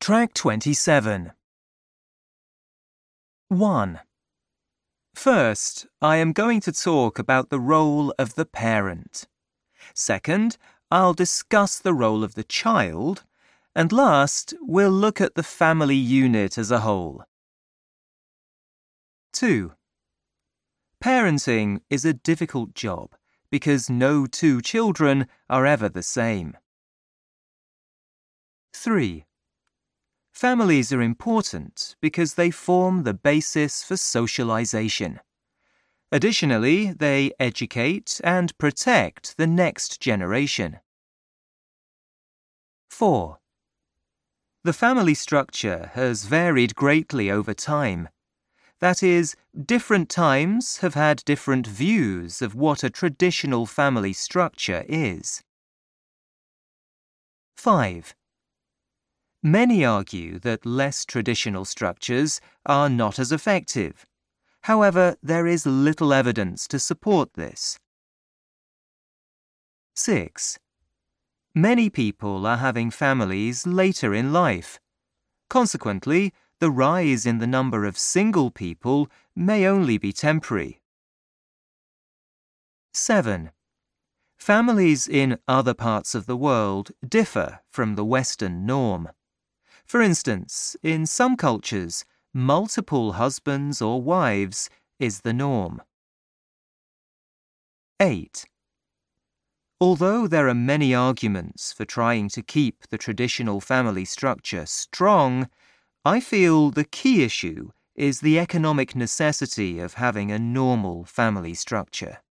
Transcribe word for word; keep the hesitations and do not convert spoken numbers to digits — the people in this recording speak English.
Track twenty-seven. one. First, I am going to talk about the role of the parent. Second, I'll discuss the role of the child. And last, we'll look at the family unit as a whole. two. Parenting is a difficult job because no two children are ever the same. three. Families are important because they form the basis for socialization. Additionally, they educate and protect the next generation. four. The family structure has varied greatly over time. That is, different times have had different views of what a traditional family structure is. five. Many argue that less traditional structures are not as effective. However, there is little evidence to support this. six. Many people are having families later in life. Consequently, the rise in the number of single people may only be temporary. seven. Families in other parts of the world differ from the Western norm. For instance, in some cultures, multiple husbands or wives is the norm. eight. Although there are many arguments for trying to keep the traditional family structure strong, I feel the key issue is the economic necessity of having a normal family structure.